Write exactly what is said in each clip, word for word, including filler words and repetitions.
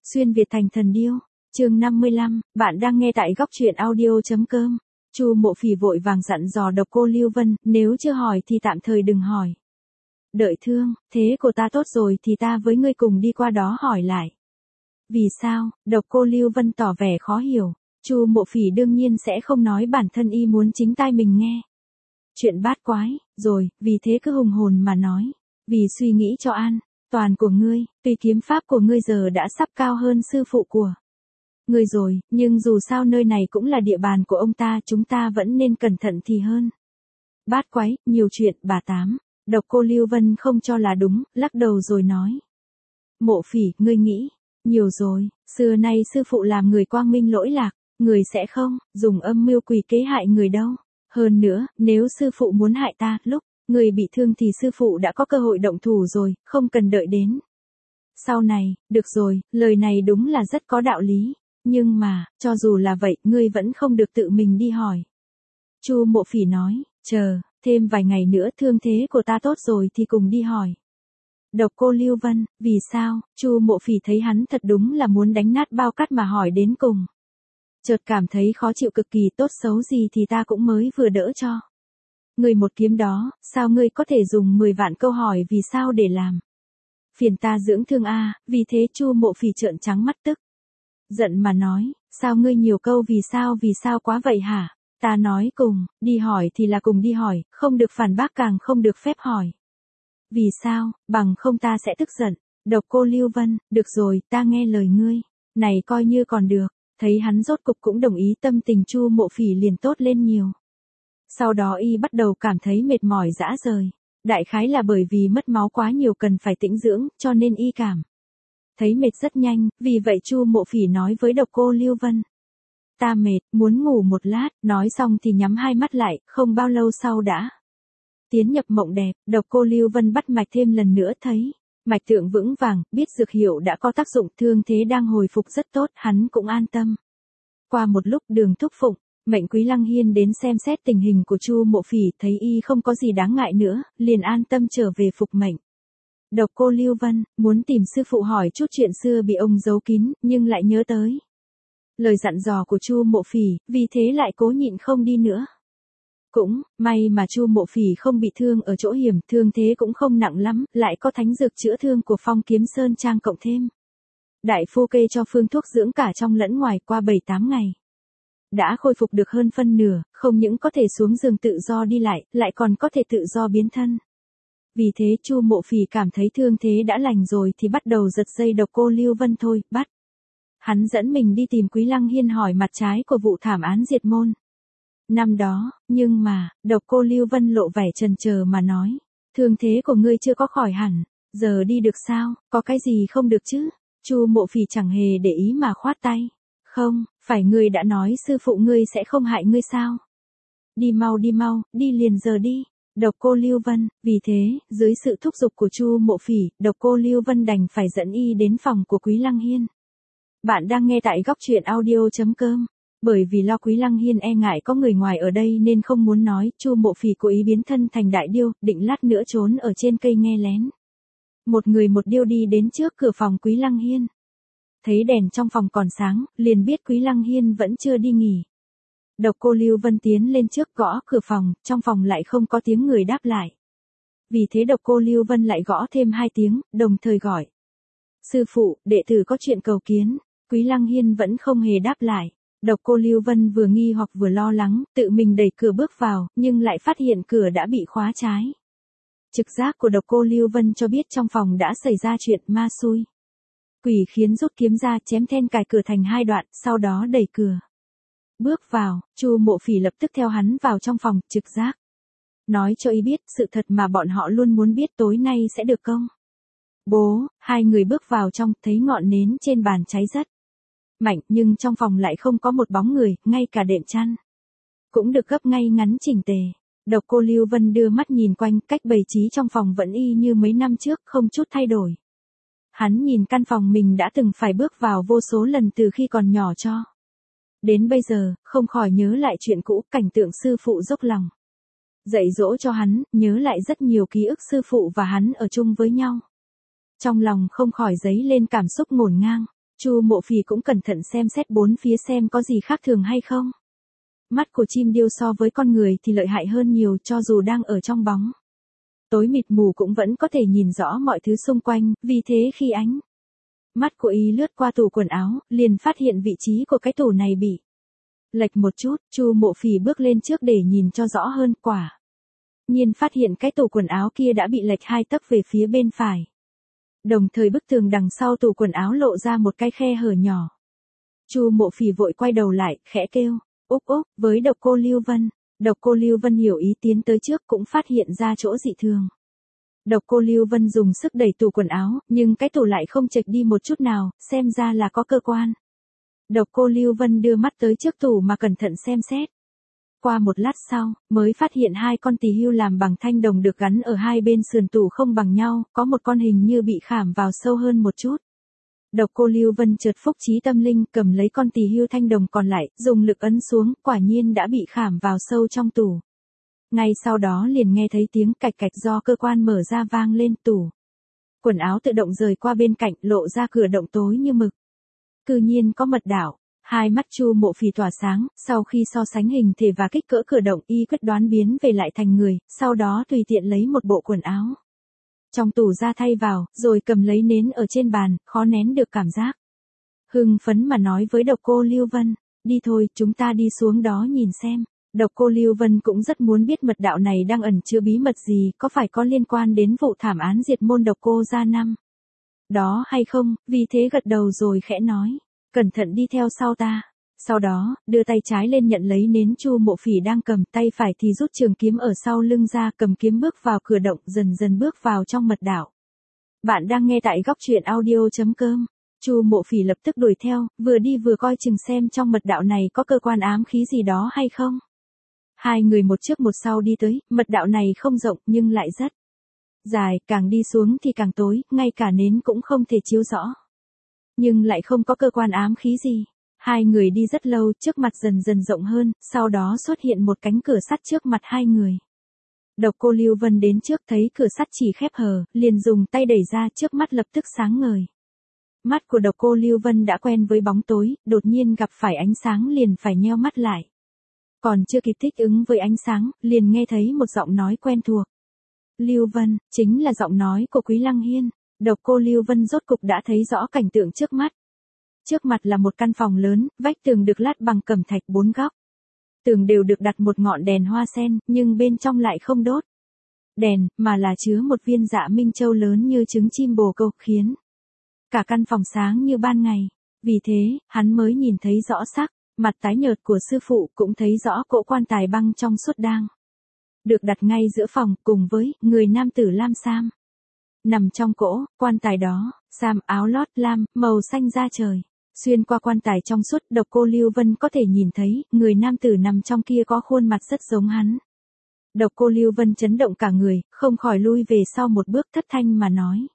Xuyên Việt thành thần điêu, chương năm mươi lăm, bạn đang nghe tại góc truyện audio.com. Chu Mộ Phỉ vội vàng dặn dò Độc Cô Lưu Vân, nếu chưa hỏi thì tạm thời đừng hỏi. Đợi thương, thế của ta tốt rồi thì ta với ngươi cùng đi qua đó hỏi lại. Vì sao? Độc Cô Lưu Vân tỏ vẻ khó hiểu. Chu Mộ Phỉ đương nhiên sẽ không nói bản thân y muốn chính tai mình nghe. Chuyện bát quái, rồi, vì thế cứ hùng hồn mà nói. Vì suy nghĩ cho an toàn của ngươi, tuy kiếm pháp của ngươi giờ đã sắp cao hơn sư phụ của ngươi rồi, nhưng dù sao nơi này cũng là địa bàn của ông ta, chúng ta vẫn nên cẩn thận thì hơn. Bát quái, nhiều chuyện, bà Tám. Độc Cô Lưu Vân không cho là đúng, lắc đầu rồi nói. Mộ Phỉ, ngươi nghĩ nhiều rồi, xưa nay sư phụ làm người quang minh lỗi lạc, người sẽ không dùng âm mưu quỷ kế hại người đâu. Hơn nữa, nếu sư phụ muốn hại ta, lúc người bị thương thì sư phụ đã có cơ hội động thủ rồi, không cần đợi đến sau này. Được rồi, lời này đúng là rất có đạo lý, nhưng mà, cho dù là vậy, ngươi vẫn không được tự mình đi hỏi. Chu Mộ Phỉ nói, chờ, thêm vài ngày nữa thương thế của ta tốt rồi thì cùng đi hỏi. Độc Cô Lưu Vân, vì sao? Chu Mộ Phỉ thấy hắn thật đúng là muốn đánh nát bao cát mà hỏi đến cùng. Chợt cảm thấy khó chịu cực kỳ, tốt xấu gì thì ta cũng mới vừa đỡ cho ngươi một kiếm đó, sao ngươi có thể dùng mười vạn câu hỏi vì sao để làm phiền ta dưỡng thương a? À? Vì thế Chu Mộ Phỉ trợn trắng mắt tức giận mà nói, sao ngươi nhiều câu vì sao vì sao quá vậy hả? Ta nói cùng, đi hỏi thì là cùng đi hỏi, không được phản bác càng không được phép hỏi. Vì sao, bằng không ta sẽ tức giận. Độc Cô Lưu Vân, được rồi, ta nghe lời ngươi, này coi như còn được. Thấy hắn rốt cục cũng đồng ý, tâm tình Chu Mộ Phỉ liền tốt lên nhiều. Sau đó y bắt đầu cảm thấy mệt mỏi rã rời. Đại khái là bởi vì mất máu quá nhiều cần phải tĩnh dưỡng, cho nên y cảm thấy mệt rất nhanh, vì vậy Chu Mộ Phỉ nói với Độc Cô Lưu Vân. Ta mệt, muốn ngủ một lát, nói xong thì nhắm hai mắt lại, không bao lâu sau đã tiến nhập mộng đẹp. Độc Cô Lưu Vân bắt mạch thêm lần nữa thấy mạch tượng vững vàng, biết dược hiệu đã có tác dụng, thương thế đang hồi phục rất tốt, hắn cũng an tâm. Qua một lúc Đường Thúc Phụng, Mệnh Quý Lăng Hiên đến xem xét tình hình của Chu Mộ Phỉ, thấy y không có gì đáng ngại nữa, liền an tâm trở về phục mệnh. Độc Cô Lưu Vân muốn tìm sư phụ hỏi chút chuyện xưa bị ông giấu kín, nhưng lại nhớ tới lời dặn dò của Chu Mộ Phỉ, vì thế lại cố nhịn không đi nữa. Cũng may mà Chu Mộ Phỉ không bị thương ở chỗ hiểm, thương thế cũng không nặng lắm, lại có thánh dược chữa thương của Phong Kiếm Sơn Trang cộng thêm đại phu kê cho phương thuốc dưỡng cả trong lẫn ngoài, qua bảy tám ngày đã khôi phục được hơn phân nửa, không những có thể xuống giường tự do đi lại, lại còn có thể tự do biến thân. Vì thế Chu Mộ Phỉ cảm thấy thương thế đã lành rồi thì bắt đầu giật dây Độc Cô Lưu Vân thôi, bắt hắn dẫn mình đi tìm Quý Lăng Hiên hỏi mặt trái của vụ thảm án diệt môn năm đó. Nhưng mà, Độc Cô Lưu Vân lộ vẻ chần chờ mà nói, thương thế của ngươi chưa có khỏi hẳn, giờ đi được sao, có cái gì không được chứ? Chu Mộ Phỉ chẳng hề để ý mà khoát tay. Không, phải ngươi đã nói sư phụ ngươi sẽ không hại ngươi sao? Đi mau đi mau, đi liền giờ đi. Độc Cô Lưu Vân, vì thế, dưới sự thúc giục của Chu Mộ Phỉ, Độc Cô Lưu Vân đành phải dẫn y đến phòng của Quý Lăng Hiên. Bạn đang nghe tại góc truyện audio.com. Bởi vì lo Quý Lăng Hiên e ngại có người ngoài ở đây nên không muốn nói, Chu Mộ Phỉ cố ý biến thân thành đại điêu, định lát nữa trốn ở trên cây nghe lén. Một người một điêu đi đến trước cửa phòng Quý Lăng Hiên. Thấy đèn trong phòng còn sáng, liền biết Quý Lăng Hiên vẫn chưa đi nghỉ. Độc Cô Lưu Vân tiến lên trước gõ cửa phòng, trong phòng lại không có tiếng người đáp lại. Vì thế Độc Cô Lưu Vân lại gõ thêm hai tiếng, đồng thời gọi. Sư phụ, đệ tử có chuyện cầu kiến. Quý Lăng Hiên vẫn không hề đáp lại. Độc Cô Lưu Vân vừa nghi hoặc vừa lo lắng, tự mình đẩy cửa bước vào, nhưng lại phát hiện cửa đã bị khóa trái. Trực giác của Độc Cô Lưu Vân cho biết trong phòng đã xảy ra chuyện ma xui quỷ khiến, rút kiếm ra chém then cài cửa thành hai đoạn, sau đó đẩy cửa bước vào. Chu Mộ Phỉ lập tức theo hắn vào trong phòng, trực giác nói cho y biết sự thật mà bọn họ luôn muốn biết, tối nay sẽ được công bố. Hai người bước vào trong, thấy ngọn nến trên bàn cháy rất mạnh, nhưng trong phòng lại không có một bóng người, ngay cả đệm chăn cũng được gấp ngay ngắn chỉnh tề. Độc Cô Lưu Vân đưa mắt nhìn quanh, cách bày trí trong phòng vẫn y như mấy năm trước, không chút thay đổi. Hắn nhìn căn phòng mình đã từng phải bước vào vô số lần từ khi còn nhỏ cho đến bây giờ, không khỏi nhớ lại chuyện cũ, cảnh tượng sư phụ dốc lòng dạy dỗ cho hắn, nhớ lại rất nhiều ký ức sư phụ và hắn ở chung với nhau. Trong lòng không khỏi dấy lên cảm xúc ngổn ngang. Chu Mộ Phỉ cũng cẩn thận xem xét bốn phía xem có gì khác thường hay không. Mắt của chim điêu so với con người thì lợi hại hơn nhiều, cho dù đang ở trong bóng tối mịt mù cũng vẫn có thể nhìn rõ mọi thứ xung quanh, vì thế khi ánh mắt của y lướt qua tủ quần áo, liền phát hiện vị trí của cái tủ này bị lệch một chút. Chu Mộ Phỉ bước lên trước để nhìn cho rõ hơn, quả nhiên phát hiện cái tủ quần áo kia đã bị lệch hai tấc về phía bên phải. Đồng thời bức tường đằng sau tủ quần áo lộ ra một cái khe hở nhỏ. Chu Mộ Phỉ vội quay đầu lại, khẽ kêu, úp úp, với Độc Cô Lưu Vân. Độc Cô Lưu Vân hiểu ý tiến tới trước cũng phát hiện ra chỗ dị thường. Độc Cô Lưu Vân dùng sức đẩy tủ quần áo, nhưng cái tủ lại không chệch đi một chút nào, xem ra là có cơ quan. Độc Cô Lưu Vân đưa mắt tới trước tủ mà cẩn thận xem xét. Qua một lát sau, mới phát hiện hai con tỳ hưu làm bằng thanh đồng được gắn ở hai bên sườn tủ không bằng nhau, có một con hình như bị khảm vào sâu hơn một chút. Độc Cô Lưu Vân chợt phúc trí tâm linh, cầm lấy con tỳ hưu thanh đồng còn lại, dùng lực ấn xuống, quả nhiên đã bị khảm vào sâu trong tủ. Ngay sau đó liền nghe thấy tiếng cạch cạch do cơ quan mở ra vang lên, tủ quần áo tự động rời qua bên cạnh, lộ ra cửa động tối như mực. Cư nhiên có mật đạo. Hai mắt Chu Mộ Phỉ tỏa sáng, sau khi so sánh hình thể và kích cỡ cửa động, y quyết đoán biến về lại thành người, sau đó tùy tiện lấy một bộ quần áo trong tủ ra thay vào, rồi cầm lấy nến ở trên bàn, khó nén được cảm giác hưng phấn mà nói với Độc Cô Lưu Vân, đi thôi, chúng ta đi xuống đó nhìn xem. Độc Cô Lưu Vân cũng rất muốn biết mật đạo này đang ẩn chứa bí mật gì, có phải có liên quan đến vụ thảm án diệt môn Độc Cô gia năm đó hay không, vì thế gật đầu rồi khẽ nói, cẩn thận đi theo sau ta. Sau đó, đưa tay trái lên nhận lấy nến Chu Mộ Phỉ đang cầm, tay phải thì rút trường kiếm ở sau lưng ra, cầm kiếm bước vào cửa động, dần dần bước vào trong mật đạo. Bạn đang nghe tại góc truyện audio chấm com. Chu Mộ Phỉ lập tức đuổi theo, vừa đi vừa coi chừng xem trong mật đạo này có cơ quan ám khí gì đó hay không. Hai người một trước một sau đi tới, mật đạo này không rộng nhưng lại rất dài, càng đi xuống thì càng tối, ngay cả nến cũng không thể chiếu rõ. Nhưng lại không có cơ quan ám khí gì. Hai người đi rất lâu, trước mặt dần dần rộng hơn, sau đó xuất hiện một cánh cửa sắt trước mặt hai người. Độc Cô Lưu Vân đến trước thấy cửa sắt chỉ khép hờ, liền dùng tay đẩy ra, trước mắt lập tức sáng ngời. Mắt của Độc Cô Lưu Vân đã quen với bóng tối, đột nhiên gặp phải ánh sáng liền phải nheo mắt lại. Còn chưa kịp thích ứng với ánh sáng, liền nghe thấy một giọng nói quen thuộc. Lưu Vân, chính là giọng nói của Quý Lăng Hiên. Độc Cô Lưu Vân rốt cục đã thấy rõ cảnh tượng trước mắt. Trước mặt là một căn phòng lớn, vách tường được lát bằng cẩm thạch bốn góc. Tường đều được đặt một ngọn đèn hoa sen, nhưng bên trong lại không đốt đèn, mà là chứa một viên dạ minh châu lớn như trứng chim bồ câu, khiến cả căn phòng sáng như ban ngày. Vì thế, hắn mới nhìn thấy rõ sắc mặt tái nhợt của sư phụ, cũng thấy rõ cỗ quan tài băng trong suốt đang được đặt ngay giữa phòng, cùng với người nam tử lam sam nằm trong cỗ quan tài đó, sam áo lót lam, màu xanh da trời. Xuyên qua quan tài trong suốt, Độc Cô Lưu Vân có thể nhìn thấy, người nam tử nằm trong kia có khuôn mặt rất giống hắn. Độc Cô Lưu Vân chấn động cả người, không khỏi lui về sau một bước, thất thanh mà nói.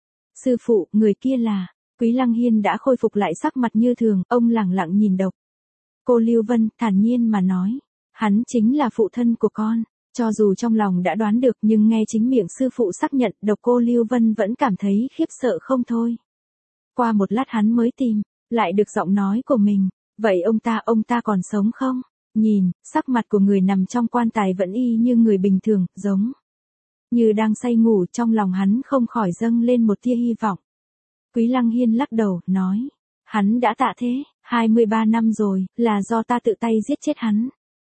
Sư phụ, người kia là... Quý Lăng Hiên đã khôi phục lại sắc mặt như thường, ông lẳng lặng nhìn Độc Cô Lưu Vân, thản nhiên mà nói. Hắn chính là phụ thân của con. Cho dù trong lòng đã đoán được, nhưng nghe chính miệng sư phụ xác nhận, Độc Cô Lưu Vân vẫn cảm thấy khiếp sợ không thôi. Qua một lát hắn mới tìm lại được giọng nói của mình. Vậy ông ta, ông ta còn sống không? Nhìn, sắc mặt của người nằm trong quan tài vẫn y như người bình thường, giống như đang say ngủ, trong lòng hắn không khỏi dâng lên một tia hy vọng. Quý Lăng Hiên lắc đầu, nói. Hắn đã tạ thế, hai mươi ba năm rồi, là do ta tự tay giết chết hắn.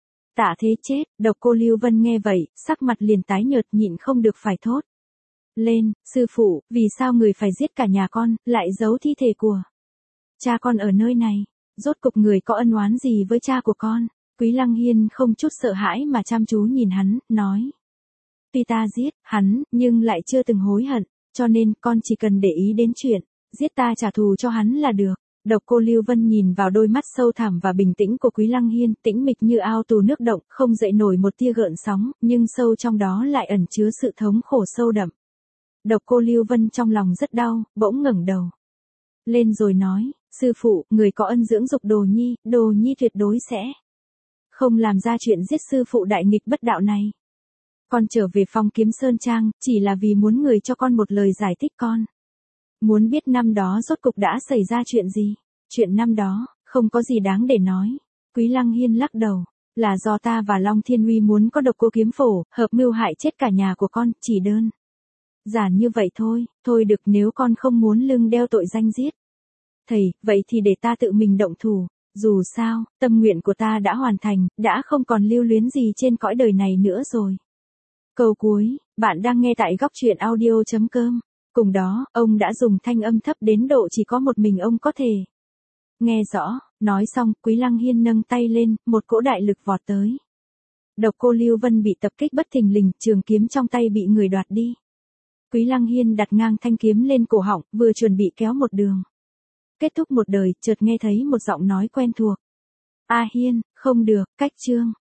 Tạ thế chết. Độc Cô Lưu Vân nghe vậy, sắc mặt liền tái nhợt, nhịn không được phải thốt lên, sư phụ, vì sao người phải giết cả nhà con, lại giấu thi thể của cha con ở nơi này? Rốt cục người có ân oán gì với cha của con? Quý Lăng Hiên không chút sợ hãi mà chăm chú nhìn hắn, nói. Tuy ta giết hắn, nhưng lại chưa từng hối hận, cho nên con chỉ cần để ý đến chuyện giết ta trả thù cho hắn là được. Độc Cô Lưu Vân nhìn vào đôi mắt sâu thẳm và bình tĩnh của Quý Lăng Hiên, tĩnh mịch như ao tù nước động, không dậy nổi một tia gợn sóng, nhưng sâu trong đó lại ẩn chứa sự thống khổ sâu đậm. Độc Cô Lưu Vân trong lòng rất đau, bỗng ngẩng đầu lên rồi nói, sư phụ, người có ân dưỡng dục Đồ Nhi, Đồ Nhi tuyệt đối sẽ không làm ra chuyện giết sư phụ đại nghịch bất đạo này. Con trở về Phong Kiếm Sơn Trang, chỉ là vì muốn người cho con một lời giải thích con Muốn biết năm đó rốt cục đã xảy ra chuyện gì? Chuyện năm đó, không có gì đáng để nói. Quý Lăng Hiên lắc đầu. Là do ta và Long Thiên Uy muốn có độc cô kiếm phổ, hợp mưu hại chết cả nhà của con, chỉ đơn giản như vậy thôi. Thôi được, nếu con không muốn lưng đeo tội danh giết thầy, vậy thì để ta tự mình động thủ. Dù sao, tâm nguyện của ta đã hoàn thành, đã không còn lưu luyến gì trên cõi đời này nữa rồi. Câu cuối, bạn đang nghe tại góc truyện audio.com. Cùng đó, ông đã dùng thanh âm thấp đến độ chỉ có một mình ông có thể nghe rõ. Nói xong, Quý Lăng Hiên nâng tay lên, một cỗ đại lực vọt tới. Độc Cô Lưu Vân bị tập kích bất thình lình, trường kiếm trong tay bị người đoạt đi. Quý Lăng Hiên đặt ngang thanh kiếm lên cổ họng, vừa chuẩn bị kéo một đường kết thúc một đời, chợt nghe thấy một giọng nói quen thuộc. A Hiên, không được, cách chương.